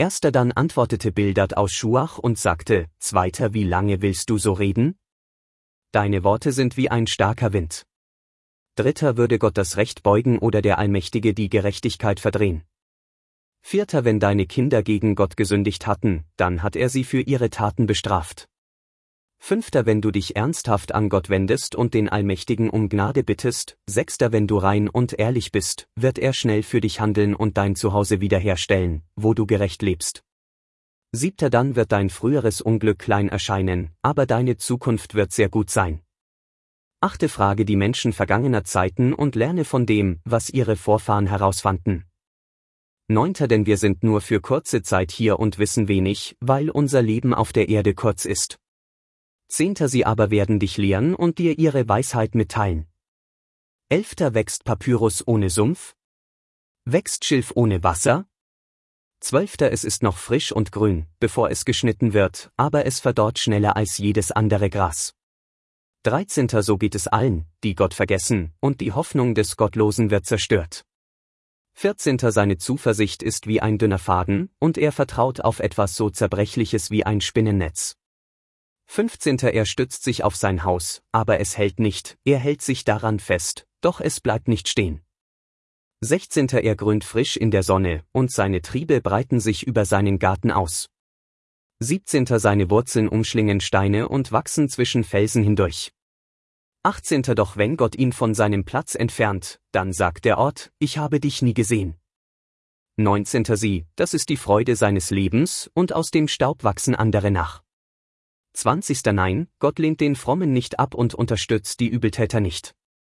Erster dann antwortete Bildad aus Schuach und sagte, Zweiter, wie lange willst du so reden? Deine Worte sind wie ein starker Wind. Dritter, würde Gott das Recht beugen oder der Allmächtige die Gerechtigkeit verdrehen? Vierter, wenn deine Kinder gegen Gott gesündigt hatten, dann hat er sie für ihre Taten bestraft. Fünfter, wenn du dich ernsthaft an Gott wendest und den Allmächtigen um Gnade bittest. Sechster, wenn du rein und ehrlich bist, wird er schnell für dich handeln und dein Zuhause wiederherstellen, wo du gerecht lebst. Siebter, dann wird dein früheres Unglück klein erscheinen, aber deine Zukunft wird sehr gut sein. Achte, frage die Menschen vergangener Zeiten und lerne von dem, was ihre Vorfahren herausfanden. Neunter, denn wir sind nur für kurze Zeit hier und wissen wenig, weil unser Leben auf der Erde kurz ist. Zehnter, sie aber werden dich lehren und dir ihre Weisheit mitteilen. Elfter, wächst Papyrus ohne Sumpf? Wächst Schilf ohne Wasser? Zwölfter, es ist noch frisch und grün, bevor es geschnitten wird, aber es verdorrt schneller als jedes andere Gras. 13. So geht es allen, die Gott vergessen, und die Hoffnung des Gottlosen wird zerstört. 14. Seine Zuversicht ist wie ein dünner Faden, und er vertraut auf etwas so Zerbrechliches wie ein Spinnennetz. 15. Er stützt sich auf sein Haus, aber es hält nicht, er hält sich daran fest, doch es bleibt nicht stehen. 16. Er grünt frisch in der Sonne, und seine Triebe breiten sich über seinen Garten aus. 17. Seine Wurzeln umschlingen Steine und wachsen zwischen Felsen hindurch. 18. Doch wenn Gott ihn von seinem Platz entfernt, dann sagt der Ort, ich habe dich nie gesehen. 19. Sie, das ist die Freude seines Lebens, und aus dem Staub wachsen andere nach. 20. Nein, Gott lehnt den Frommen nicht ab und unterstützt die Übeltäter nicht.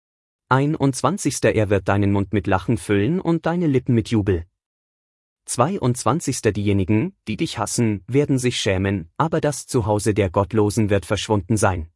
21. Er wird deinen Mund mit Lachen füllen und deine Lippen mit Jubel. 22. Diejenigen, die dich hassen, werden sich schämen, aber das Zuhause der Gottlosen wird verschwunden sein.